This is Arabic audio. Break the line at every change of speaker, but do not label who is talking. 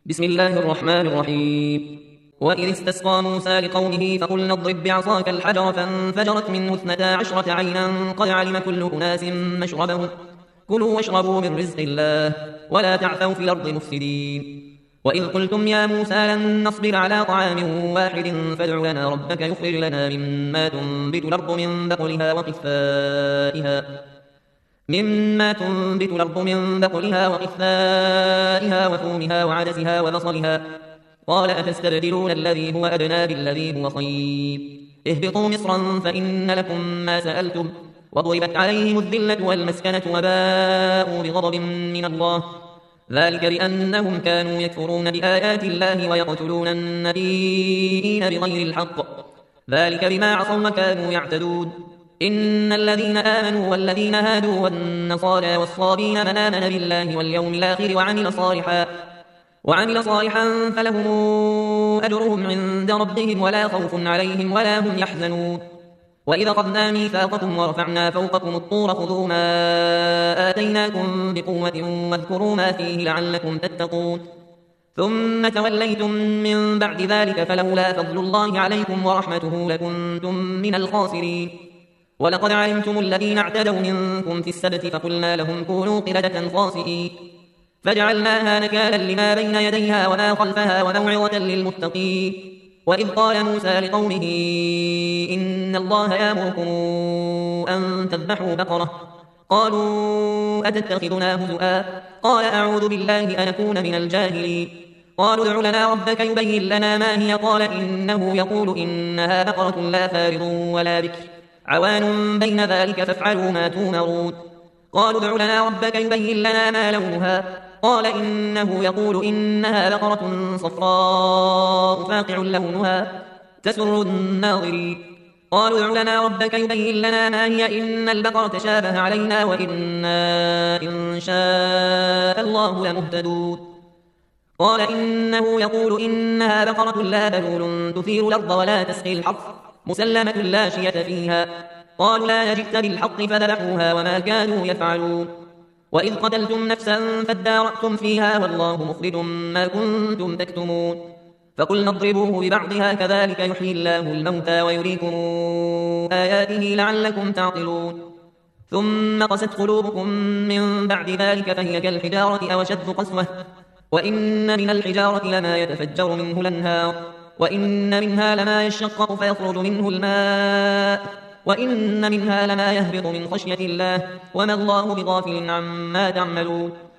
بسم الله الرحمن الرحيم. وإذ استسقى موسى لقومه فقلنا اضرب بعصاك الحجر فانفجرت منه 12 عينا قد علم كل أناس مشربهم كلوا واشربوا من رزق الله ولا تعثوا في الأرض مفسدين. وإذ قلتم يا موسى لن نصبر على طعام واحد فادع لنا ربك يخرج لنا مما تنبت الأرض من بقلها وقثائها وثومها وعدسها وبصلها. قال أتستبدلون الذي هو أدنى بالذي هو خير اهبطوا مصرا فإن لكم ما سألتم وضربت عليهم الذلة والمسكنة وباءوا بغضب من الله ذلك بأنهم كانوا يكفرون بآيات الله ويقتلون النبيين بغير الحق ذلك بما عصوا وكانوا يعتدون. إن الذين آمنوا والذين هادوا والنصارى والصابين من آمن بالله واليوم الآخر وعمل صالحا فلهم أجرهم عند ربهم ولا خوف عليهم ولا هم يحزنون. وإذا أخذنا ميثاقكم ورفعنا فوقكم الطور خذوا ما آتيناكم بقوة واذكروا ما فيه لعلكم تتقون ثم توليتم من بعد ذلك فلولا فضل الله عليكم ورحمته لكنتم من الخاسرين. ولقد علمتم الذين اعتدوا منكم في السبت فقلنا لهم كونوا قردة خاسئين فجعلناها نكالا لما بين يديها وما خلفها وموعظة للمتقين. وإذ قال موسى لقومه إن الله يأمركم أن تذبحوا بقرة قالوا أتتخذنا هزؤا قال أعوذ بالله أن أكون من الجاهلين. قالوا ادع لنا ربك يبين لنا ما هي قال إنه يقول إنها بقرة لا فارض ولا بكر عوان بين ذلك فافعلوا ما تؤمرون. قالوا ادع لنا ربك يبين لنا ما لونها قال إنه يقول إنها بقرة صفراء فاقع لونها تسر الناظرين. قالوا ادع لنا ربك يبين لنا ما هي إن البقرة تشابه علينا وإنا إن شاء الله لمهتدون. قال إنه يقول إنها بقرة لا ذلول تثير الأرض ولا تسقي الحرث مسلمة لا شية فيها. قالوا لا جئت بالحق فذبحوها وما كانوا يفعلون. وإذ قتلتم نفسا فادارأتم فيها والله مخرج ما كنتم تكتمون. فقلنا اضربوه ببعضها كذلك يحيي الله الموتى ويريكم آياته لعلكم تعقلون. ثم قست قلوبكم من بعد ذلك فهي كالحجارة أو أشد قسوة وإن من الحجارة لما يتفجر منه الأنهار وإن منها لما يشقق فيخرج منه الماء وإن منها لما يهبط من خشية الله وما الله بغافل عما تعملون.